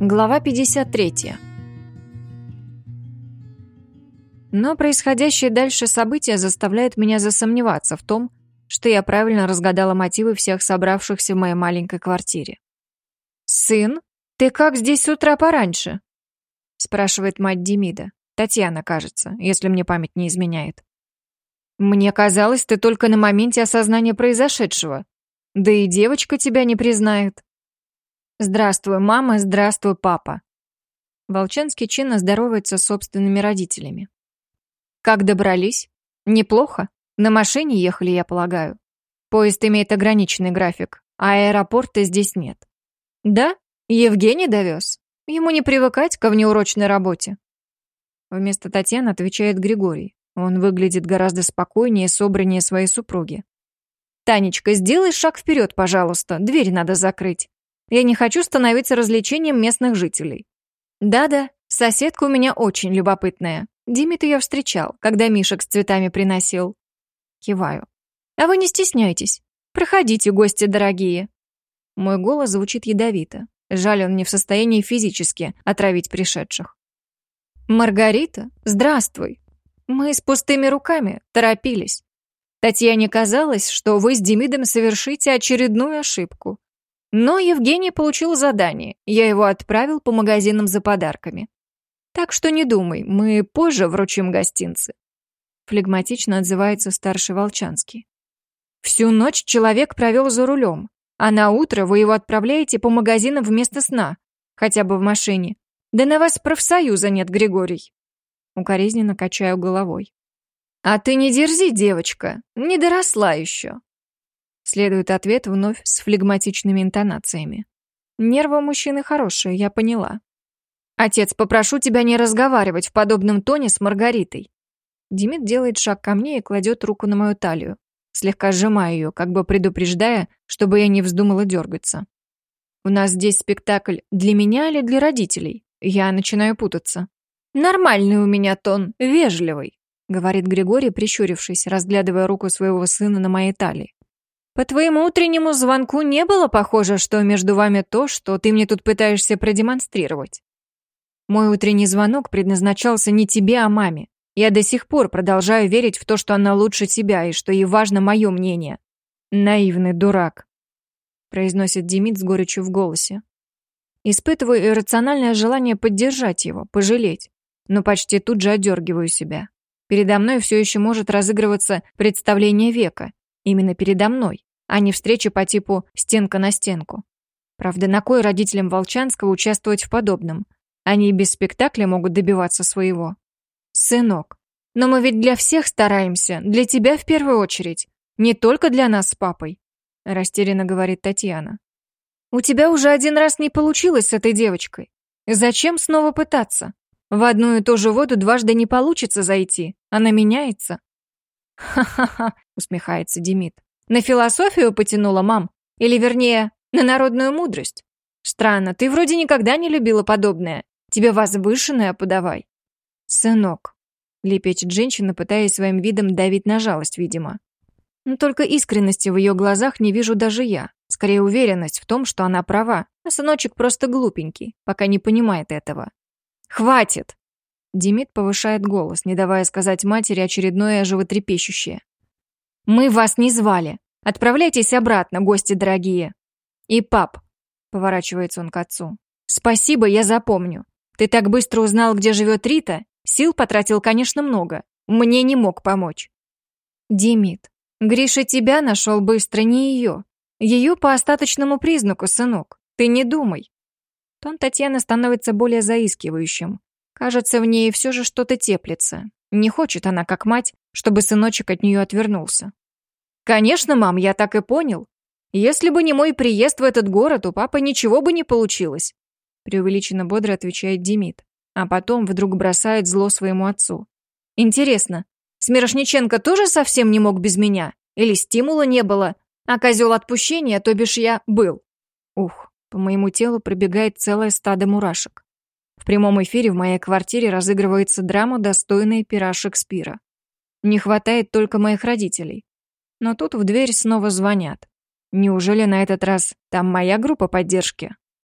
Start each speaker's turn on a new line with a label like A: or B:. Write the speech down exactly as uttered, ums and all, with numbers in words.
A: Глава пятьдесят три. Но происходящее дальше события заставляет меня засомневаться в том, что я правильно разгадала мотивы всех собравшихся в моей маленькой квартире. «Сын, ты как здесь с утра пораньше?» — спрашивает мать Демида. Татьяна, кажется, если мне память не изменяет. «Мне казалось, ты только на моменте осознания произошедшего. Да и девочка тебя не признает». «Здравствуй, мама, здравствуй, папа». Волчанский чинно здоровается с собственными родителями. «Как добрались? Неплохо. На машине ехали, я полагаю. Поезд имеет ограниченный график, а аэропорта здесь нет». «Да? Евгений довез? Ему не привыкать ко внеурочной работе». Вместо Татьяны отвечает Григорий. Он выглядит гораздо спокойнее и собраннее своей супруги. «Танечка, сделай шаг вперед, пожалуйста, дверь надо закрыть. Я не хочу становиться развлечением местных жителей». «Да-да, соседка у меня очень любопытная. Димит ее встречал, когда мишек с цветами приносил». Киваю. «А вы не стесняйтесь. Проходите, гости дорогие». Мой голос звучит ядовито. Жаль, он не в состоянии физически отравить пришедших. «Маргарита, здравствуй. Мы с пустыми руками торопились. Татьяне казалось, что вы с Демидом совершите очередную ошибку. Но Евгений получил задание, я его отправил по магазинам за подарками. Так что не думай, мы позже вручим гостинцы». Флегматично отзывается старший Волчанский. «Всю ночь человек провел за рулем, а на утро вы его отправляете по магазинам вместо сна, хотя бы в машине. Да на вас профсоюза нет, Григорий». Укоризненно качаю головой. «А ты не дерзи, девочка, не доросла еще». Следует ответ вновь с флегматичными интонациями. Нервы у мужчины хорошие, я поняла. «Отец, попрошу тебя не разговаривать в подобном тоне с Маргаритой». Демид делает шаг ко мне и кладет руку на мою талию, слегка сжимая ее, как бы предупреждая, чтобы я не вздумала дергаться. «У нас здесь спектакль для меня или для родителей?» Я начинаю путаться. «Нормальный у меня тон, вежливый», — говорит Григорий, прищурившись, разглядывая руку своего сына на моей талии. «По твоему утреннему звонку не было похоже, что между вами то, что ты мне тут пытаешься продемонстрировать. Мой утренний звонок предназначался не тебе, а маме. Я до сих пор продолжаю верить в то, что она лучше тебя и что ей важно мое мнение. Наивный дурак», — произносит Демид с горечью в голосе. Испытываю иррациональное желание поддержать его, пожалеть, но почти тут же одергиваю себя. Передо мной все еще может разыгрываться представление века. Именно передо мной, а не встреча по типу «стенка на стенку». Правда, на кой родителям Волчанского участвовать в подобном? Они и без спектакля могут добиваться своего. «Сынок, но мы ведь для всех стараемся, для тебя в первую очередь, не только для нас с папой», растерянно говорит Татьяна. «У тебя уже один раз не получилось с этой девочкой. Зачем снова пытаться? В одну и ту же воду дважды не получится зайти, она меняется». «Ха-ха-ха», — усмехается Демид. «На философию потянула, мам? Или, вернее, на народную мудрость? Странно, ты вроде никогда не любила подобное. Тебе возвышенное подавай». «Сынок», — лепечет женщина, пытаясь своим видом давить на жалость, видимо. Но только искренности в ее глазах не вижу даже я. Скорее, уверенность в том, что она права, а сыночек просто глупенький, пока не понимает этого. «Хватит!» Демид повышает голос, не давая сказать матери очередное животрепещущее. «Мы вас не звали. Отправляйтесь обратно, гости дорогие. И, пап», — поворачивается он к отцу, «спасибо, я запомню. Ты так быстро узнал, где живет Рита? Сил потратил, конечно, много. Мне не мог помочь». «Демид, Гриша тебя нашел быстро, не ее. Ее по остаточному признаку, сынок. Ты не думай». Тон Татьяны становится более заискивающим. Кажется, в ней все же что-то теплится. Не хочет она, как мать, чтобы сыночек от нее отвернулся. «Конечно, мам, я так и понял. Если бы не мой приезд в этот город, у папы ничего бы не получилось», преувеличенно бодро отвечает Демид, а потом вдруг бросает зло своему отцу. «Интересно, Смирошниченко тоже совсем не мог без меня? Или стимула не было, а козел отпущения, то бишь я, был?» Ух, по моему телу пробегает целое стадо мурашек. В прямом эфире в моей квартире разыгрывается драма, достойная пера Шекспира. Не хватает только моих родителей. Но тут в дверь снова звонят. Неужели на этот раз там моя группа поддержки?